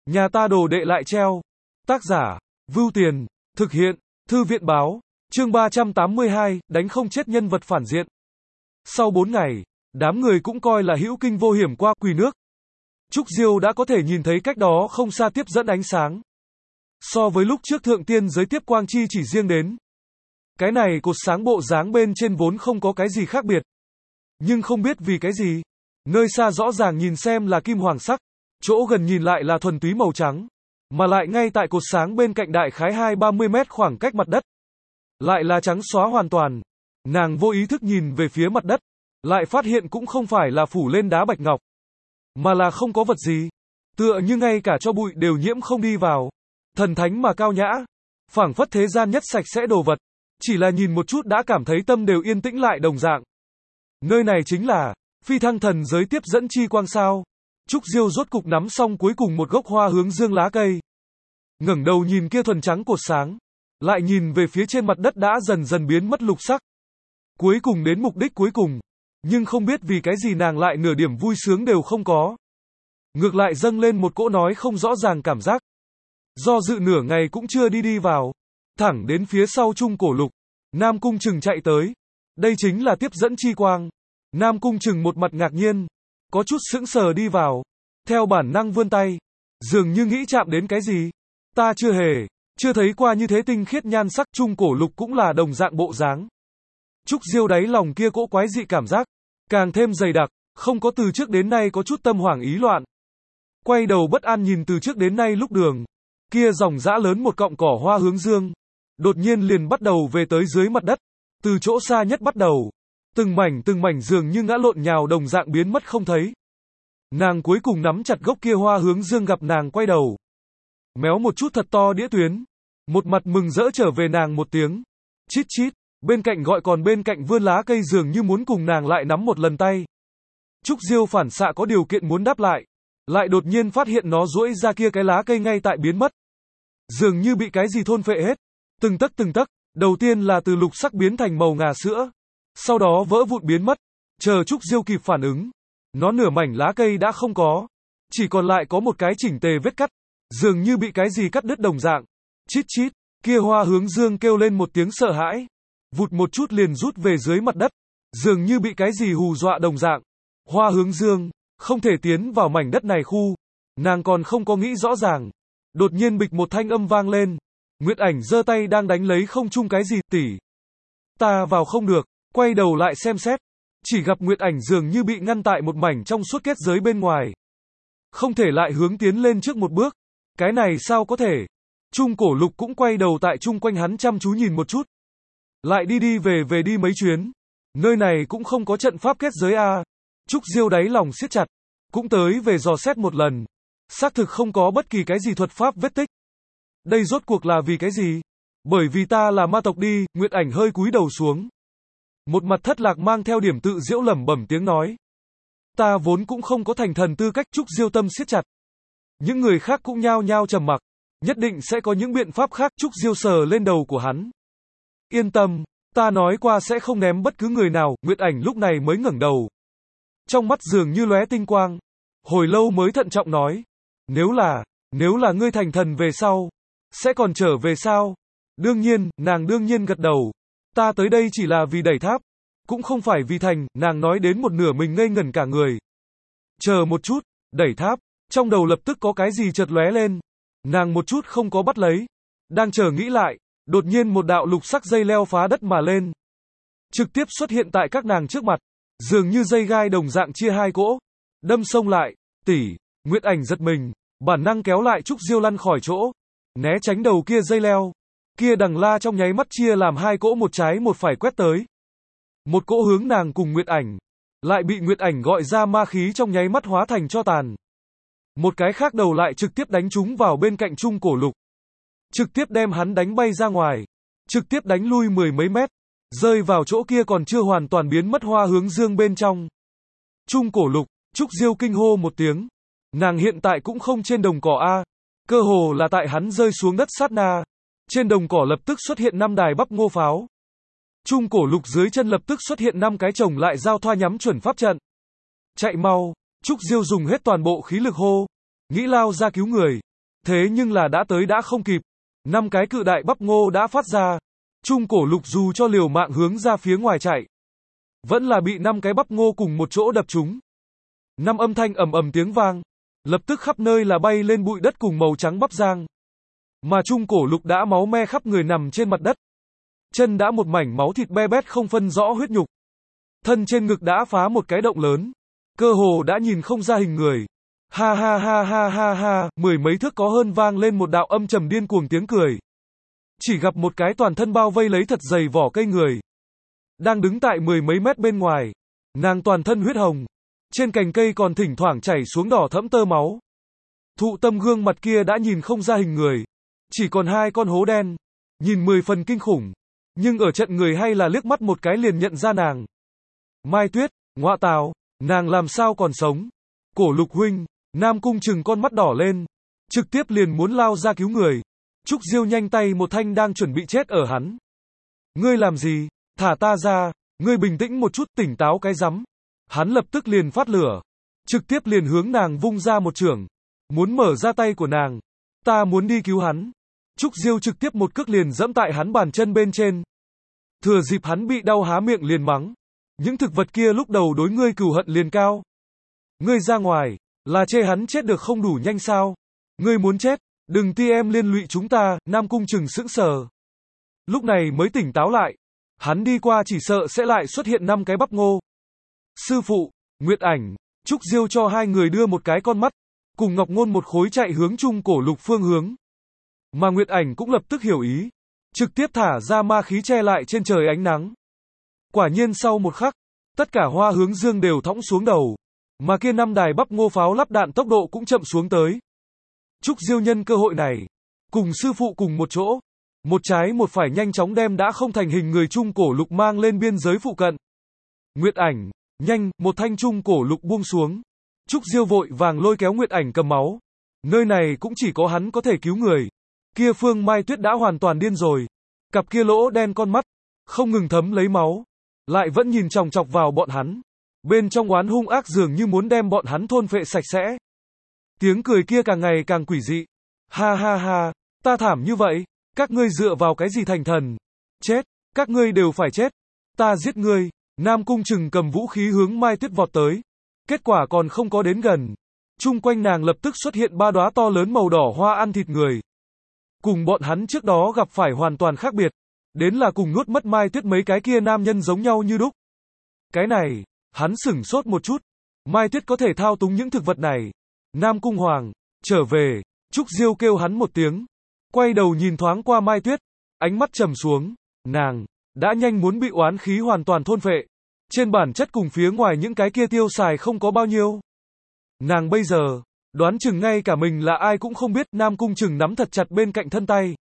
Nhà ta đồ đệ lại treo. Tác giả, Vưu Tiền, thực hiện, Thư viện báo, chương 382, đánh không chết nhân vật phản diện. Sau 4 ngày, đám người cũng coi là hữu kinh vô hiểm qua quỳ nước. Trúc Diêu đã có thể nhìn thấy cách đó không xa tiếp dẫn ánh sáng. So với lúc trước thượng tiên giới tiếp quang chi chỉ riêng đến. Cái này cột sáng bộ dáng bên trên vốn không có cái gì khác biệt. Nhưng không biết vì cái gì. Nơi xa rõ ràng nhìn xem là kim hoàng sắc. Chỗ gần nhìn lại là thuần túy màu trắng. Mà lại ngay tại cột sáng bên cạnh đại khái 20-30 mét khoảng cách mặt đất. Lại là trắng xóa hoàn toàn. Nàng vô ý thức nhìn về phía mặt đất. Lại phát hiện cũng không phải là phủ lên đá bạch ngọc. Mà là không có vật gì. Tựa như ngay cả cho bụi đều nhiễm không đi vào. Thần thánh mà cao nhã. Phảng phất thế gian nhất sạch sẽ đồ vật. Chỉ là nhìn một chút đã cảm thấy tâm đều yên tĩnh lại đồng dạng. Nơi này chính là phi thăng thần giới tiếp dẫn chi quang sao. Trúc Diêu rốt cục nắm xong cuối cùng một gốc hoa hướng dương lá cây. Ngẩng đầu nhìn kia thuần trắng cột sáng. Lại nhìn về phía trên mặt đất đã dần dần biến mất lục sắc. Cuối cùng đến mục đích cuối cùng. Nhưng không biết vì cái gì nàng lại nửa điểm vui sướng đều không có. Ngược lại dâng lên một cỗ nói không rõ ràng cảm giác. Do dự nửa ngày cũng chưa đi vào. Thẳng đến phía sau Trung Cổ Lục. Nam Cung Trừng chạy tới. Đây chính là tiếp dẫn chi quang. Nam Cung Trừng một mặt ngạc nhiên. Có chút sững sờ đi vào. Theo bản năng vươn tay. Dường như nghĩ chạm đến cái gì. Ta chưa thấy qua như thế tinh khiết nhan sắc. Trung Cổ Lục cũng là đồng dạng bộ dáng. Trúc Diêu đáy lòng kia cỗ quái dị cảm giác. Càng thêm dày đặc. Không có từ trước đến nay có chút tâm hoảng ý loạn. Quay đầu bất an nhìn từ trước đến nay lúc đường. Kia dòng dã lớn một cọng cỏ hoa hướng dương. Đột nhiên liền bắt đầu về tới dưới mặt đất. Từ chỗ xa nhất bắt đầu. Từng mảnh dường như ngã lộn nhào đồng dạng biến mất không thấy. Nàng cuối cùng nắm chặt gốc kia hoa hướng dương gặp nàng quay đầu. Méo một chút thật to đĩa tuyến. Một mặt mừng rỡ trở về nàng một tiếng. Chít chít. Bên cạnh gọi còn bên cạnh vươn lá cây dường như muốn cùng nàng lại nắm một lần tay. Trúc Diêu phản xạ có điều kiện muốn đáp lại. Lại đột nhiên phát hiện nó duỗi ra kia cái lá cây ngay tại biến mất. Dường như bị cái gì thôn phệ hết. Từng tấc, đầu tiên là từ lục sắc biến thành màu ngà sữa. Sau đó vỡ vụn biến mất. Chờ Trúc Diêu kịp phản ứng. Nó nửa mảnh lá cây đã không có. Chỉ còn lại có một cái chỉnh tề vết cắt. Dường như bị cái gì cắt đứt đồng dạng. Chít chít, kia hoa hướng dương kêu lên một tiếng sợ hãi. Vụt một chút liền rút về dưới mặt đất. Dường như bị cái gì hù dọa đồng dạng. Hoa hướng dương, không thể tiến vào mảnh đất này khu. Nàng còn không có nghĩ rõ ràng. Đột nhiên bịch một thanh âm vang lên. Nguyệt Ảnh giơ tay đang đánh lấy không trung cái gì, tỷ. Ta vào không được, quay đầu lại xem xét. Chỉ gặp Nguyệt Ảnh dường như bị ngăn tại một mảnh trong suốt kết giới bên ngoài. Không thể lại hướng tiến lên trước một bước. Cái này sao có thể? Trung Cổ Lục cũng quay đầu tại chung quanh hắn chăm chú nhìn một chút. Lại đi về đi mấy chuyến. Nơi này cũng không có trận pháp kết giới a. Trúc Diêu đáy lòng siết chặt. Cũng tới về dò xét một lần. Xác thực không có bất kỳ cái gì thuật pháp vết tích. Đây rốt cuộc là vì cái gì? Bởi vì ta là ma tộc đi. Nguyệt Ảnh hơi cúi đầu xuống. Một mặt thất lạc mang theo điểm tự giễu lẩm bẩm tiếng nói. Ta vốn cũng không có thành thần tư cách. Trúc Diêu tâm siết chặt. Những người khác cũng nhao nhao trầm mặc. Nhất định sẽ có những biện pháp khác. Trúc Diêu sờ lên đầu của hắn. Yên tâm, ta nói qua sẽ không ném bất cứ người nào. Nguyệt Ảnh lúc này mới ngẩng đầu. Trong mắt dường như lóe tinh quang. Hồi lâu mới thận trọng nói. Nếu là ngươi thành thần về sau, sẽ còn trở về sao? Đương nhiên, nàng đương nhiên gật đầu. Ta tới đây chỉ là vì đẩy tháp. Cũng không phải vì thành, nàng nói đến một nửa mình ngây ngẩn cả người. Chờ một chút, đẩy tháp. Trong đầu lập tức có cái gì chợt lóe lên. Nàng một chút không có bắt lấy. Đang chờ nghĩ lại, đột nhiên một đạo lục sắc dây leo phá đất mà lên. Trực tiếp xuất hiện tại các nàng trước mặt. Dường như dây gai đồng dạng chia hai cỗ. Đâm xông lại, tỷ. Nguyệt Ảnh giật mình. Bản năng kéo lại Trúc Diêu lăn khỏi chỗ. Né tránh đầu kia dây leo. Kia đằng la trong nháy mắt chia làm hai cỗ một trái một phải quét tới. Một cỗ hướng nàng cùng Nguyệt Ảnh. Lại bị Nguyệt Ảnh gọi ra ma khí trong nháy mắt hóa thành tro tàn. Một cái khác đầu lại trực tiếp đánh trúng vào bên cạnh Trung Cổ Lục. Trực tiếp đem hắn đánh bay ra ngoài. Trực tiếp đánh lui 10 mấy mét. Rơi vào chỗ kia còn chưa hoàn toàn biến mất hoa hướng dương bên trong. Trung Cổ Lục, Trúc Diêu kinh hô một tiếng. Nàng hiện tại cũng không trên đồng cỏ A. Cơ hồ là tại hắn rơi xuống đất sát na. Trên đồng cỏ lập tức xuất hiện 5 đài bắp ngô pháo. Trung Cổ Lục dưới chân lập tức xuất hiện 5 cái chồng lại giao thoa nhắm chuẩn pháp trận. Chạy mau, Trúc Diêu dùng hết toàn bộ khí lực hô. Nghĩ lao ra cứu người. Thế nhưng là đã tới đã không kịp. 5 cái cự đại bắp ngô đã phát ra. Trung cổ lục dù cho liều mạng hướng ra phía ngoài chạy. Vẫn là bị 5 cái bắp ngô cùng một chỗ đập trúng. 5 âm thanh ầm ầm tiếng vang. Lập tức khắp nơi là bay lên bụi đất cùng màu trắng bắp rang. Mà trung cổ lục đã máu me khắp người nằm trên mặt đất. Chân đã một mảnh máu thịt be bét không phân rõ huyết nhục. Thân trên ngực đã phá một cái động lớn. Cơ hồ đã nhìn không ra hình người. Ha ha ha ha ha ha, 10 mấy thước có hơn vang lên một đạo âm trầm điên cuồng tiếng cười. Chỉ gặp một cái toàn thân bao vây lấy thật dày vỏ cây người. Đang đứng tại 10 mấy mét bên ngoài. Nàng toàn thân huyết hồng. Trên cành cây còn thỉnh thoảng chảy xuống đỏ thẫm tơ máu. Thụ tâm gương mặt kia đã nhìn không ra hình người. Chỉ còn 2 con hố đen. Nhìn 10 phần kinh khủng. Nhưng ở trận người hay là liếc mắt một cái liền nhận ra nàng. Mai Tuyết, ngọa tào, nàng làm sao còn sống. Cổ Lục huynh, Nam Cung Trừng con mắt đỏ lên. Trực tiếp liền muốn lao ra cứu người. Trúc Diêu nhanh tay một thanh đang chuẩn bị chết ở hắn. Ngươi làm gì, thả ta ra, ngươi bình tĩnh một chút, tỉnh táo cái rắm. Hắn lập tức liền phát lửa. Trực tiếp liền hướng nàng vung ra một chưởng. Muốn mở ra tay của nàng. Ta muốn đi cứu hắn. Trúc Diêu trực tiếp một cước liền dẫm tại hắn bàn chân bên trên. Thừa dịp hắn bị đau há miệng liền mắng. Những thực vật kia lúc đầu đối ngươi cừu hận liền cao. Ngươi ra ngoài, là chê hắn chết được không đủ nhanh sao? Ngươi muốn chết, đừng ti em liên lụy chúng ta, Nam Cung Trừng sững sờ. Lúc này mới tỉnh táo lại. Hắn đi qua chỉ sợ sẽ lại xuất hiện 5 cái bắp ngô. Sư phụ, Nguyệt Ảnh, Trúc Diêu cho 2 người đưa một cái con mắt. Cùng Ngọc Ngôn một khối chạy hướng trung cổ lục phương hướng. Mà Nguyệt Ảnh cũng lập tức hiểu ý. Trực tiếp thả ra ma khí che lại trên trời ánh nắng. Quả nhiên sau một khắc, tất cả hoa hướng dương đều thõng xuống đầu. Mà kia 5 đài bắp ngô pháo lắp đạn tốc độ cũng chậm xuống tới. Trúc Diêu nhân cơ hội này, cùng sư phụ cùng một chỗ. Một trái một phải nhanh chóng đem đã không thành hình người trung cổ lục mang lên biên giới phụ cận. Nguyệt Ảnh, nhanh, một thanh trung cổ lục buông xuống. Trúc Diêu vội vàng lôi kéo Nguyệt Ảnh cầm máu. Nơi này cũng chỉ có hắn có thể cứu người. Kia Phương Mai Tuyết đã hoàn toàn điên rồi. Cặp kia lỗ đen con mắt, không ngừng thấm lấy máu. Lại vẫn nhìn chòng chọc vào bọn hắn. Bên trong oán hung ác dường như muốn đem bọn hắn thôn phệ sạch sẽ. Tiếng cười kia càng ngày càng quỷ dị. Ha ha ha, ta thảm như vậy. Các ngươi dựa vào cái gì thành thần? Chết, các ngươi đều phải chết. Ta giết ngươi. Nam Cung Trừng cầm vũ khí hướng Mai Tuyết vọt tới. Kết quả còn không có đến gần. Chung quanh nàng lập tức xuất hiện 3 đóa to lớn màu đỏ hoa ăn thịt người. Cùng bọn hắn trước đó gặp phải hoàn toàn khác biệt. Đến là cùng nuốt mất Mai Tuyết mấy cái kia nam nhân giống nhau như đúc. Cái này, hắn sửng sốt một chút. Mai Tuyết có thể thao túng những thực vật này. Nam Cung Hoàng, trở về. Trúc Diêu kêu hắn một tiếng. Quay đầu nhìn thoáng qua Mai Tuyết. Ánh mắt trầm xuống. Nàng, đã nhanh muốn bị oán khí hoàn toàn thôn phệ. Trên bản chất cùng phía ngoài những cái kia tiêu xài không có bao nhiêu. Nàng bây giờ, đoán chừng ngay cả mình là ai cũng không biết. Nam Cung Trừng nắm thật chặt bên cạnh thân tay.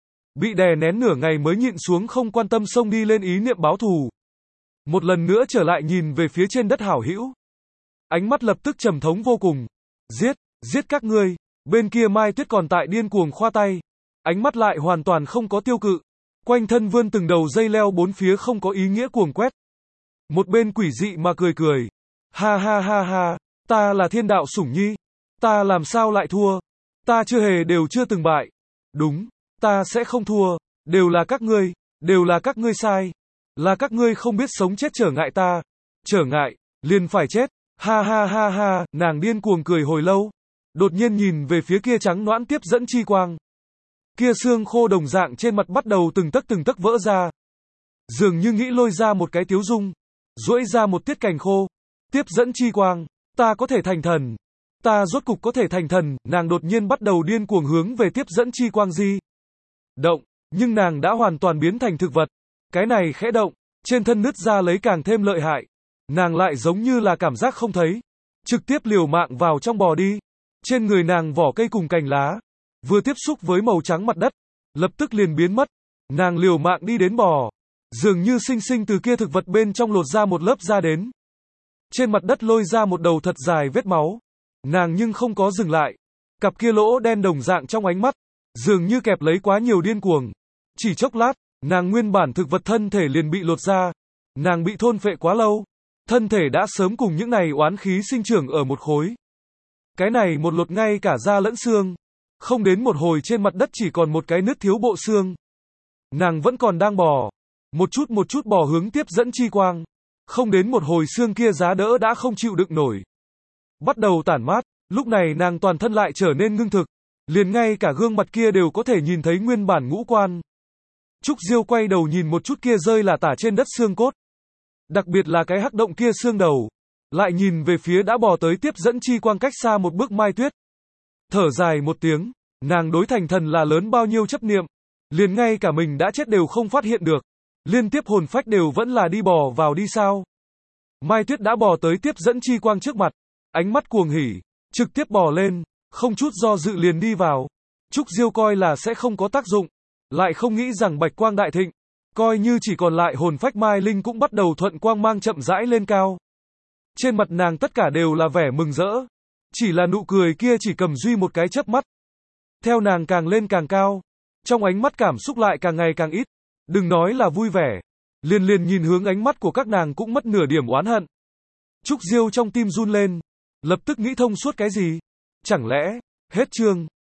Bị đè nén nửa ngày mới nhịn xuống không quan tâm xông đi lên ý niệm báo thù. Một lần nữa trở lại nhìn về phía trên đất hảo hữu. Ánh mắt lập tức trầm thống vô cùng. Giết, giết các ngươi. Bên kia Mai Tuyết còn tại điên cuồng khoa tay. Ánh mắt lại hoàn toàn không có tiêu cự. Quanh thân vươn từng đầu dây leo bốn phía không có ý nghĩa cuồng quét. Một bên quỷ dị mà cười cười. Ha ha ha ha, ta là thiên đạo sủng nhi. Ta làm sao lại thua? Ta đều chưa từng bại. Đúng, ta sẽ không thua. Đều là các ngươi sai. Là các ngươi không biết sống chết trở ngại ta. Trở ngại, liền phải chết. Ha ha ha ha, nàng điên cuồng cười hồi lâu. Đột nhiên nhìn về phía kia trắng nõn tiếp dẫn chi quang. Kia xương khô đồng dạng trên mặt bắt đầu từng tấc vỡ ra. Dường như nghĩ lôi ra một cái tiếu dung. Duỗi ra một tiết cành khô. Tiếp dẫn chi quang, ta có thể thành thần. Ta rốt cục có thể thành thần. Nàng đột nhiên bắt đầu điên cuồng hướng về tiếp dẫn chi quang di động. Nhưng nàng đã hoàn toàn biến thành thực vật. Cái này khẽ động, trên thân nứt ra lấy càng thêm lợi hại. Nàng lại giống như là cảm giác không thấy. Trực tiếp liều mạng vào trong bò đi. Trên người nàng vỏ cây cùng cành lá. Vừa tiếp xúc với màu trắng mặt đất. Lập tức liền biến mất. Nàng liều mạng đi đến bò. Dường như sinh sinh từ kia thực vật bên trong lột ra một lớp da đến. Trên mặt đất lôi ra một đầu thật dài vết máu. Nàng nhưng không có dừng lại. Cặp kia lỗ đen đồng dạng trong ánh mắt. Dường như kẹp lấy quá nhiều điên cuồng. Chỉ chốc lát, nàng nguyên bản thực vật thân thể liền bị lột ra. Nàng bị thôn phệ quá lâu. Thân thể đã sớm cùng những này oán khí sinh trưởng ở một khối. Cái này một lột ngay cả da lẫn xương. Không đến một hồi trên mặt đất chỉ còn một cái nứt thiếu bộ xương. Nàng vẫn còn đang bò. Một chút bò hướng tiếp dẫn chi quang. Không đến một hồi xương kia giá đỡ đã không chịu đựng nổi. Bắt đầu tản mát, lúc này nàng toàn thân lại trở nên ngưng thực. Liền ngay cả gương mặt kia đều có thể nhìn thấy nguyên bản ngũ quan. Trúc Diêu quay đầu nhìn một chút kia rơi là tả trên đất xương cốt. Đặc biệt là cái hắc động kia xương đầu. Lại nhìn về phía đã bò tới tiếp dẫn chi quang cách xa một bước Mai Tuyết. Thở dài một tiếng, nàng đối thành thần là lớn bao nhiêu chấp niệm. Liền ngay cả mình đã chết đều không phát hiện được. Liên tiếp hồn phách đều vẫn là đi bò vào đi sao. Mai Tuyết đã bò tới tiếp dẫn chi quang trước mặt. Ánh mắt cuồng hỉ, trực tiếp bò lên, không chút do dự liền đi vào. Trúc Diêu coi là sẽ không có tác dụng. Lại không nghĩ rằng bạch quang đại thịnh. Coi như chỉ còn lại hồn phách Mai Linh cũng bắt đầu thuận quang mang chậm rãi lên cao. Trên mặt nàng tất cả đều là vẻ mừng rỡ. Chỉ là nụ cười kia chỉ cầm duy một cái chớp mắt. Theo nàng càng lên càng cao. Trong ánh mắt cảm xúc lại càng ngày càng ít. Đừng nói là vui vẻ. Liền nhìn hướng ánh mắt của các nàng cũng mất nửa điểm oán hận. Trúc Diêu trong tim run lên. Lập tức nghĩ thông suốt cái gì? Chẳng lẽ, hết chương.